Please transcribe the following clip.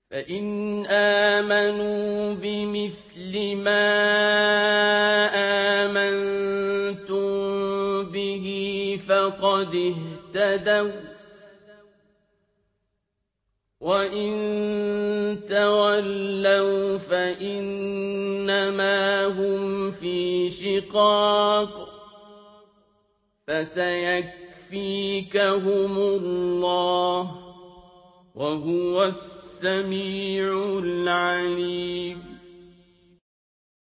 فإن آمنوا بمثل ما آمنتم به فقد اهتدوا ۖ وإن تولوا فإنما هم في شقاق فسيكفيكهم الله وهو السميع العليم.